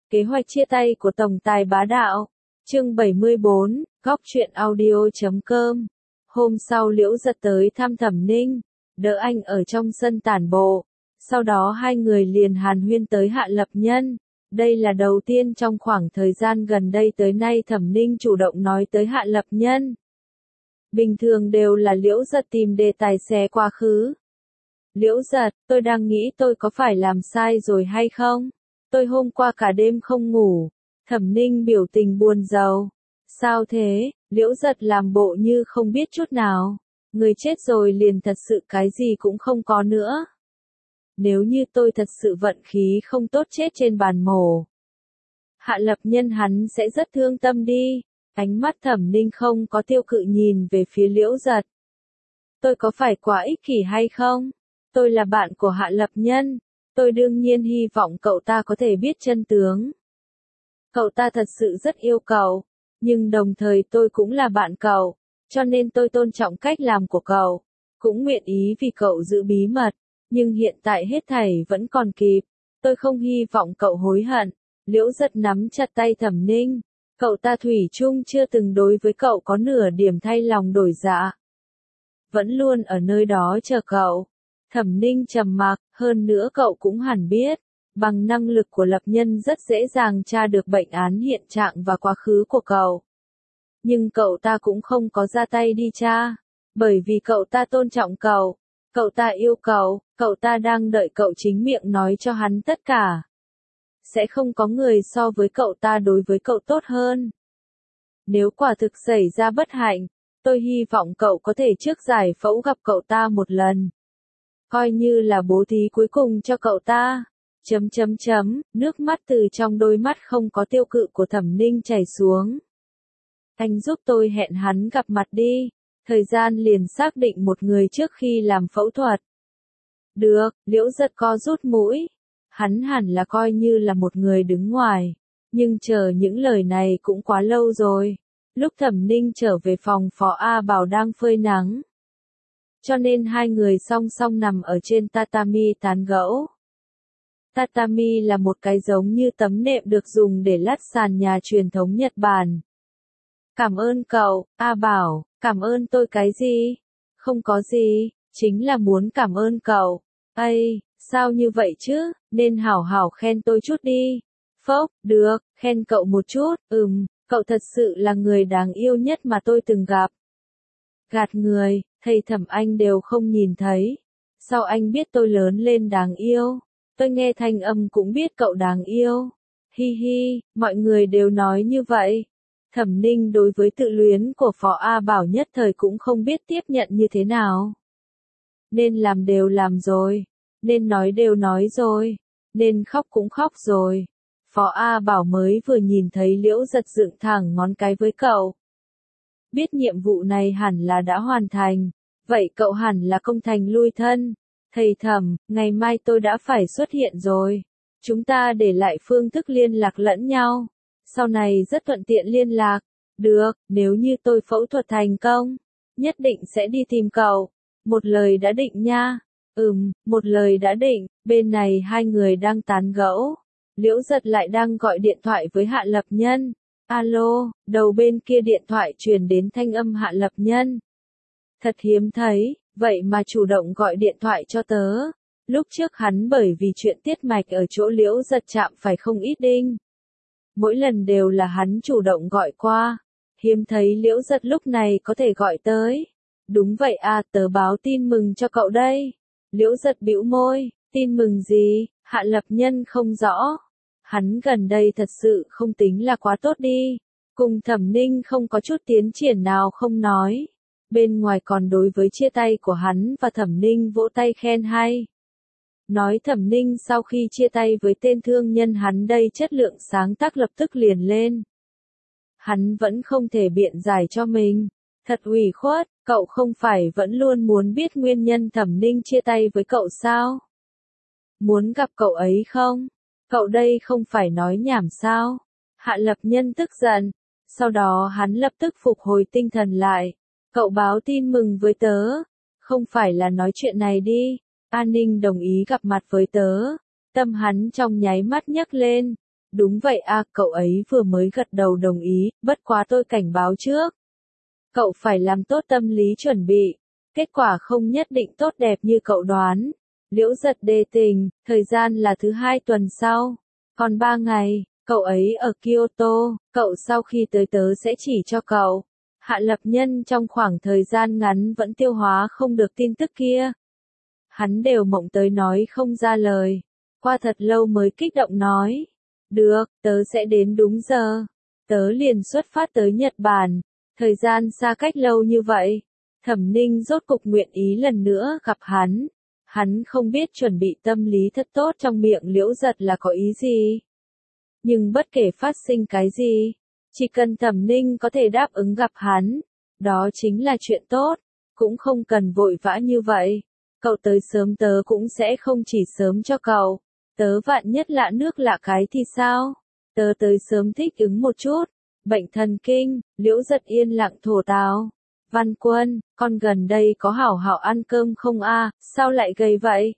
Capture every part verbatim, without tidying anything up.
Kế hoạch chia tay của tổng tài bá đạo. Chương bảy mươi bốn, góc truyện audio.com. Hôm sau Liễu Giật tới thăm Thẩm Ninh, đỡ anh ở trong sân tản bộ. Sau đó hai người liền hàn huyên tới Hạ Lập Nhân. Đây là đầu tiên trong khoảng thời gian gần đây tới nay Thẩm Ninh chủ động nói tới Hạ Lập Nhân. Bình thường đều là Liễu Giật tìm đề tài xé quá khứ. Liễu Giật, tôi đang nghĩ tôi có phải làm sai rồi hay không? Tôi hôm qua cả đêm không ngủ. Thẩm Ninh biểu tình buồn rầu. Sao thế? Liễu Giật làm bộ như không biết chút nào. Người chết rồi liền thật sự cái gì cũng không có nữa. Nếu như tôi thật sự vận khí không tốt chết trên bàn mổ, Hạ Lập Nhân hắn sẽ rất thương tâm đi. Ánh mắt Thẩm Ninh không có tiêu cự nhìn về phía Liễu Giật. Tôi có phải quá ích kỷ hay không? Tôi là bạn của Hạ Lập Nhân. Tôi đương nhiên hy vọng cậu ta có thể biết chân tướng. Cậu ta thật sự rất yêu cậu, nhưng đồng thời tôi cũng là bạn cậu, cho nên tôi tôn trọng cách làm của cậu, cũng nguyện ý vì cậu giữ bí mật, nhưng hiện tại hết thảy vẫn còn kịp, tôi không hy vọng cậu hối hận. Liễu Giật nắm chặt tay Thẩm Ninh, cậu ta thủy chung chưa từng đối với cậu có nửa điểm thay lòng đổi dạ. Vẫn luôn ở nơi đó chờ cậu. Thẩm Ninh trầm mặc, hơn nữa cậu cũng hẳn biết, bằng năng lực của Lập Nhân rất dễ dàng tra được bệnh án hiện trạng và quá khứ của cậu. Nhưng cậu ta cũng không có ra tay đi tra, bởi vì cậu ta tôn trọng cậu, cậu ta yêu cậu, cậu ta đang đợi cậu chính miệng nói cho hắn tất cả. Sẽ không có người so với cậu ta đối với cậu tốt hơn. Nếu quả thực xảy ra bất hạnh, tôi hy vọng cậu có thể trước giải phẫu gặp cậu ta một lần. Coi như là bố thí cuối cùng cho cậu ta. Chấm chấm chấm, nước mắt từ trong đôi mắt không có tiêu cự của Thẩm Ninh chảy xuống. Anh giúp tôi hẹn hắn gặp mặt đi. Thời gian liền xác định một người trước khi làm phẫu thuật. Được, Liễu Giật co rút mũi. Hắn hẳn là coi như là một người đứng ngoài. Nhưng chờ những lời này cũng quá lâu rồi. Lúc Thẩm Ninh trở về phòng Phó A Bảo đang phơi nắng. Cho nên hai người song song nằm ở trên tatami tán gẫu. Tatami là một cái giống như tấm nệm được dùng để lát sàn nhà truyền thống Nhật Bản. Cảm ơn cậu, A Bảo, cảm ơn tôi cái gì? Không có gì, chính là muốn cảm ơn cậu. Ây, sao như vậy chứ, nên hảo hảo khen tôi chút đi. Phốc, được, khen cậu một chút, ừm, cậu thật sự là người đáng yêu nhất mà tôi từng gặp. Gạt người, thầy Thẩm anh đều không nhìn thấy. Sao anh biết tôi lớn lên đáng yêu? Tôi nghe thanh âm cũng biết cậu đáng yêu. Hi hi, mọi người đều nói như vậy. Thẩm Ninh đối với tự luyến của Phó A Bảo nhất thời cũng không biết tiếp nhận như thế nào. Nên làm đều làm rồi. Nên nói đều nói rồi. Nên khóc cũng khóc rồi. Phó A Bảo mới vừa nhìn thấy Liễu Giật dựng thẳng ngón cái với cậu. Biết nhiệm vụ này hẳn là đã hoàn thành. Vậy cậu hẳn là công thành lui thân. Thầy Thẩm, ngày mai tôi đã phải xuất hiện rồi. Chúng ta để lại phương thức liên lạc lẫn nhau. Sau này rất thuận tiện liên lạc. Được, nếu như tôi phẫu thuật thành công, nhất định sẽ đi tìm cậu. Một lời đã định nha. Ừm, một lời đã định. Bên này hai người đang tán gẫu. Liễu Giật lại đang gọi điện thoại với Hạ Lập Nhân. Alo, đầu bên kia điện thoại truyền đến thanh âm Hạ Lập Nhân. Thật hiếm thấy, vậy mà chủ động gọi điện thoại cho tớ. Lúc trước hắn bởi vì chuyện tiết mạch ở chỗ Liễu Giật chạm phải không ít đinh. Mỗi lần đều là hắn chủ động gọi qua. Hiếm thấy Liễu Giật lúc này có thể gọi tới. Đúng vậy à, tớ báo tin mừng cho cậu đây. Liễu Giật bĩu môi, tin mừng gì? Hạ Lập Nhân không rõ. Hắn gần đây thật sự không tính là quá tốt đi. Cùng Thẩm Ninh không có chút tiến triển nào không nói. Bên ngoài còn đối với chia tay của hắn và Thẩm Ninh vỗ tay khen hay. Nói Thẩm Ninh sau khi chia tay với tên thương nhân hắn đây chất lượng sáng tác lập tức liền lên. Hắn vẫn không thể biện giải cho mình. Thật ủy khuất, cậu không phải vẫn luôn muốn biết nguyên nhân Thẩm Ninh chia tay với cậu sao? Muốn gặp cậu ấy không? Cậu đây không phải nói nhảm sao? Hạ Lập Nhân tức giận. Sau đó hắn lập tức phục hồi tinh thần lại. Cậu báo tin mừng với tớ. Không phải là nói chuyện này đi. An Ninh đồng ý gặp mặt với tớ. Tâm hắn trong nháy mắt nhấc lên. Đúng vậy à, cậu ấy vừa mới gật đầu đồng ý, bất quá tôi cảnh báo trước. Cậu phải làm tốt tâm lý chuẩn bị, kết quả không nhất định tốt đẹp như cậu đoán. Liễu giật đề tình, thời gian là thứ hai tuần sau, còn ba ngày, cậu ấy ở Kyoto, cậu sau khi tới tớ sẽ chỉ cho cậu. Hạ Lập Nhân trong khoảng thời gian ngắn vẫn tiêu hóa không được tin tức kia. Hắn đều mộng tới nói không ra lời, qua thật lâu mới kích động nói. Được, tớ sẽ đến đúng giờ. Tớ liền xuất phát tới Nhật Bản, thời gian xa cách lâu như vậy. Thẩm Ninh rốt cục nguyện ý lần nữa gặp hắn. Hắn không biết chuẩn bị tâm lý thật tốt trong miệng Liễu Giật là có ý gì. Nhưng bất kể phát sinh cái gì, chỉ cần Thẩm Ninh có thể đáp ứng gặp hắn, đó chính là chuyện tốt, cũng không cần vội vã như vậy. Cậu tới sớm tớ cũng sẽ không chỉ sớm cho cậu, tớ vạn nhất lạ nước lạ cái thì sao? Tớ tới sớm thích ứng một chút, bệnh thần kinh, Liễu Giật yên lặng thổ tào. Văn Quân, con gần đây có hảo hảo ăn cơm không a? Sao lại gầy vậy?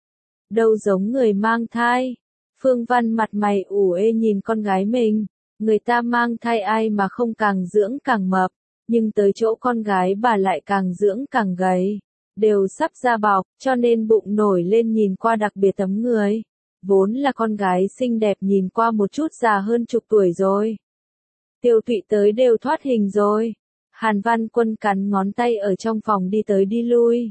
Đâu giống người mang thai. Phương Văn mặt mày ủ ê nhìn con gái mình, người ta mang thai ai mà không càng dưỡng càng mập, nhưng tới chỗ con gái bà lại càng dưỡng càng gầy, đều sắp ra bọc, cho nên bụng nổi lên nhìn qua đặc biệt tấm người. Vốn là con gái xinh đẹp nhìn qua một chút già hơn chục tuổi rồi. Tiêu Thụy tới đều thoát hình rồi. Hàn Văn Quân cắn ngón tay ở trong phòng đi tới đi lui.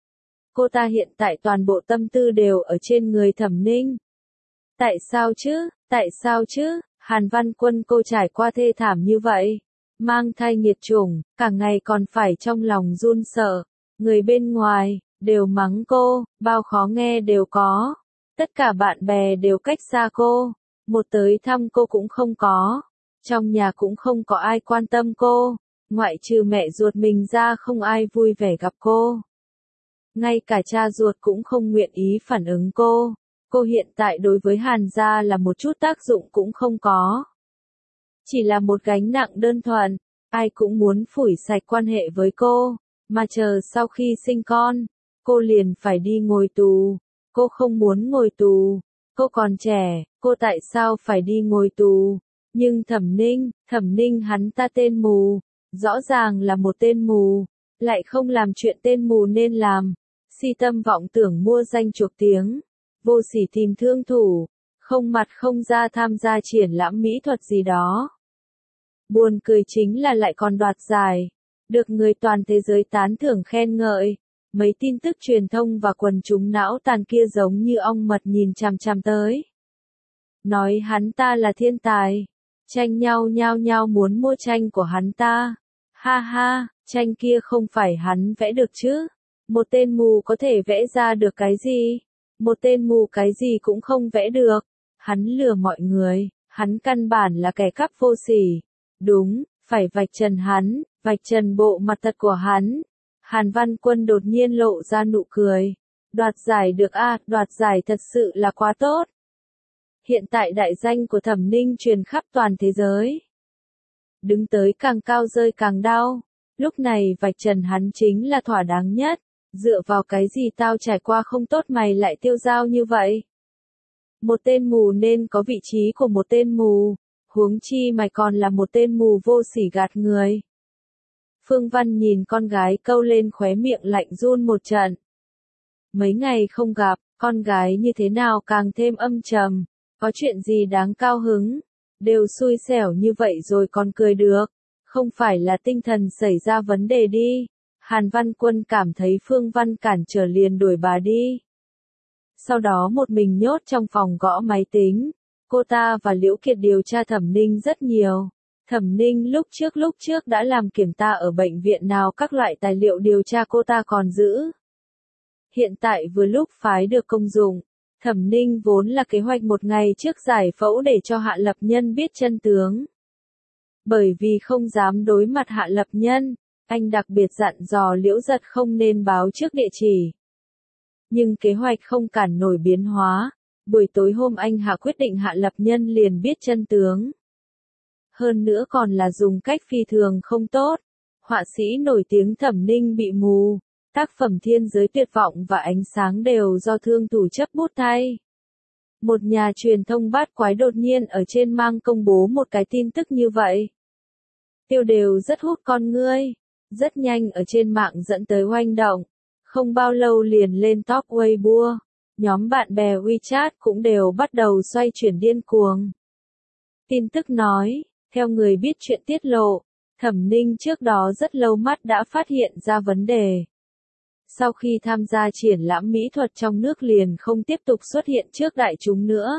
Cô ta hiện tại toàn bộ tâm tư đều ở trên người Thẩm Ninh. Tại sao chứ, tại sao chứ, Hàn Văn Quân cô trải qua thê thảm như vậy. Mang thai nghiệt chủng, cả ngày còn phải trong lòng run sợ. Người bên ngoài, đều mắng cô, bao khó nghe đều có. Tất cả bạn bè đều cách xa cô. Một tới thăm cô cũng không có. Trong nhà cũng không có ai quan tâm cô. Ngoại trừ mẹ ruột mình ra không ai vui vẻ gặp cô. Ngay cả cha ruột cũng không nguyện ý phản ứng cô. Cô hiện tại đối với Hàn gia là một chút tác dụng cũng không có. Chỉ là một gánh nặng đơn thuần, ai cũng muốn phủi sạch quan hệ với cô, mà chờ sau khi sinh con, cô liền phải đi ngồi tù. Cô không muốn ngồi tù, cô còn trẻ, cô tại sao phải đi ngồi tù? Nhưng Thẩm Ninh, Thẩm Ninh hắn ta tên mù, rõ ràng là một tên mù, lại không làm chuyện tên mù nên làm, si tâm vọng tưởng mua danh chuộc tiếng, vô sỉ tìm thương thủ, không mặt không ra tham gia triển lãm mỹ thuật gì đó. Buồn cười chính là lại còn đoạt giải, được người toàn thế giới tán thưởng khen ngợi. Mấy tin tức truyền thông và quần chúng não tàn kia giống như ong mật nhìn chằm chằm tới. Nói hắn ta là thiên tài, tranh nhau nhao nhao muốn mua tranh của hắn ta. Ha ha, tranh kia không phải hắn vẽ được chứ? Một tên mù có thể vẽ ra được cái gì? Một tên mù cái gì cũng không vẽ được. Hắn lừa mọi người, hắn căn bản là kẻ cắp vô sỉ. Đúng, phải vạch trần hắn, vạch trần bộ mặt thật của hắn. Hàn Văn Quân đột nhiên lộ ra nụ cười. Đoạt giải được a, à, đoạt giải thật sự là quá tốt. Hiện tại đại danh của Thẩm Ninh truyền khắp toàn thế giới. Đứng tới càng cao rơi càng đau. Lúc này vạch trần hắn chính là thỏa đáng nhất. Dựa vào cái gì tao trải qua không tốt mày lại tiêu dao như vậy? Một tên mù nên có vị trí của một tên mù. Huống chi mày còn là một tên mù vô sỉ gạt người. Phương Văn nhìn con gái câu lên khóe miệng lạnh run một trận. Mấy ngày không gặp, con gái như thế nào càng thêm âm trầm. Có chuyện gì đáng cao hứng? Đều xui xẻo như vậy rồi còn cười được. Không phải là tinh thần xảy ra vấn đề đi. Hàn Văn Quân cảm thấy Phương Văn cản trở liền đuổi bà đi. Sau đó một mình nhốt trong phòng gõ máy tính. Cô ta và Liễu Kiệt điều tra Thẩm Ninh rất nhiều. Thẩm Ninh lúc trước lúc trước đã làm kiểm tra ở bệnh viện nào, các loại tài liệu điều tra cô ta còn giữ. Hiện tại vừa lúc phái được công dụng. Thẩm Ninh vốn là kế hoạch một ngày trước giải phẫu để cho Hạ Lập Nhân biết chân tướng. Bởi vì không dám đối mặt Hạ Lập Nhân, anh đặc biệt dặn dò Liễu Giật không nên báo trước địa chỉ. Nhưng kế hoạch không cản nổi biến hóa. Buổi tối hôm anh Hạ quyết định Hạ Lập Nhân liền biết chân tướng. Hơn nữa còn là dùng cách phi thường không tốt. Họa sĩ nổi tiếng Thẩm Ninh bị mù. Tác phẩm Thiên Giới Tuyệt Vọng và Ánh Sáng đều do thương thủ chấp bút thay. Một nhà truyền thông bát quái đột nhiên ở trên mạng công bố một cái tin tức như vậy. Tiêu đều rất hút con ngươi, rất nhanh ở trên mạng dẫn tới hoành động, không bao lâu liền lên top Weibo, nhóm bạn bè WeChat cũng đều bắt đầu xoay chuyển điên cuồng. Tin tức nói, theo người biết chuyện tiết lộ, Thẩm Ninh trước đó rất lâu mắt đã phát hiện ra vấn đề. Sau khi tham gia triển lãm mỹ thuật trong nước liền không tiếp tục xuất hiện trước đại chúng nữa.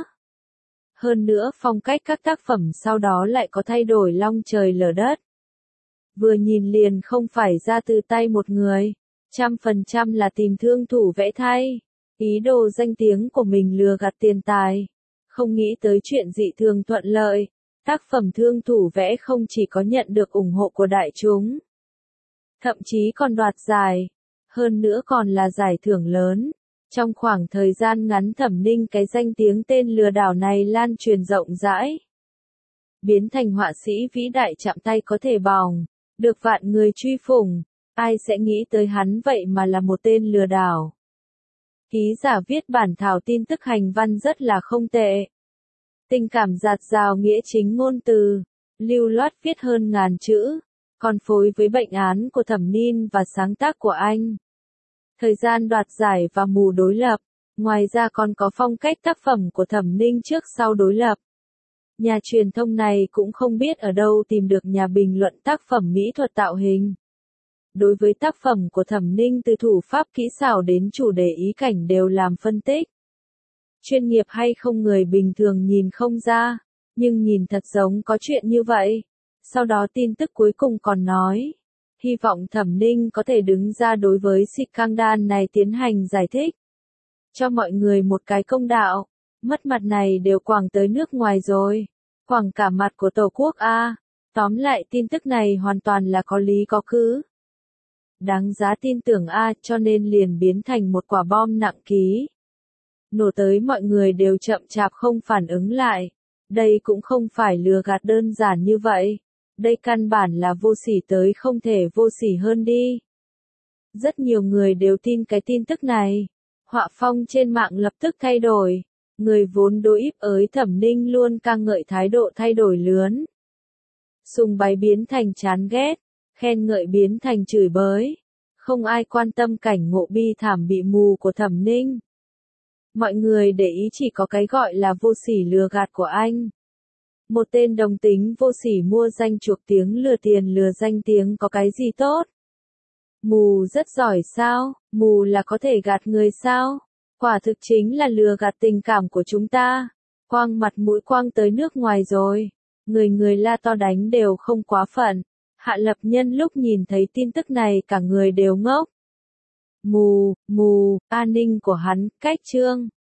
Hơn nữa phong cách các tác phẩm sau đó lại có thay đổi long trời lở đất. Vừa nhìn liền không phải ra từ tay một người, trăm phần trăm là tìm thương thủ vẽ thay, ý đồ danh tiếng của mình lừa gạt tiền tài. Không nghĩ tới chuyện dị thường thuận lợi, tác phẩm thương thủ vẽ không chỉ có nhận được ủng hộ của đại chúng, thậm chí còn đoạt giải, hơn nữa còn là giải thưởng lớn. Trong khoảng thời gian ngắn Thẩm Ninh cái danh tiếng tên lừa đảo này lan truyền rộng rãi, biến thành họa sĩ vĩ đại chạm tay có thể bỏng, được vạn người truy phủng, ai sẽ nghĩ tới hắn vậy mà là một tên lừa đảo. Ký giả viết bản thảo tin tức hành văn rất là không tệ. Tình cảm dạt dào nghĩa chính ngôn từ, lưu loát viết hơn ngàn chữ, còn phối với bệnh án của Thẩm Ninh và sáng tác của anh. Thời gian đoạt giải và mù đối lập, ngoài ra còn có phong cách tác phẩm của Thẩm Ninh trước sau đối lập. Nhà truyền thông này cũng không biết ở đâu tìm được nhà bình luận tác phẩm mỹ thuật tạo hình. Đối với tác phẩm của Thẩm Ninh từ thủ pháp kỹ xảo đến chủ đề ý cảnh đều làm phân tích. Chuyên nghiệp hay không người bình thường nhìn không ra, nhưng nhìn thật giống có chuyện như vậy. Sau đó tin tức cuối cùng còn nói, hy vọng Thẩm Ninh có thể đứng ra đối với scandal này tiến hành giải thích. Cho mọi người một cái công đạo, mất mặt này đều quàng tới nước ngoài rồi, quàng cả mặt của Tổ quốc a. Tóm lại tin tức này hoàn toàn là có lý có cứ. Đáng giá tin tưởng a, cho nên liền biến thành một quả bom nặng ký. Nổ tới mọi người đều chậm chạp không phản ứng lại. Đây cũng không phải lừa gạt đơn giản như vậy. Đây căn bản là vô sỉ tới không thể vô sỉ hơn đi. Rất nhiều người đều tin cái tin tức này. Họa phong trên mạng lập tức thay đổi. Người vốn đối íp ới Thẩm Ninh luôn ca ngợi thái độ thay đổi lớn. Sùng bái biến thành chán ghét, khen ngợi biến thành chửi bới. Không ai quan tâm cảnh ngộ bi thảm bị mù của Thẩm Ninh. Mọi người để ý chỉ có cái gọi là vô sỉ lừa gạt của anh. Một tên đồng tính vô sỉ mua danh chuộc tiếng lừa tiền lừa danh tiếng có cái gì tốt? Mù rất giỏi sao? Mù là có thể gạt người sao? Quả thực chính là lừa gạt tình cảm của chúng ta. Quang mặt mũi quang tới nước ngoài rồi. Người người la to đánh đều không quá phận. Hạ Lập Nhân lúc nhìn thấy tin tức này cả người đều ngốc. Mù, mù, an ninh của hắn, cách chương.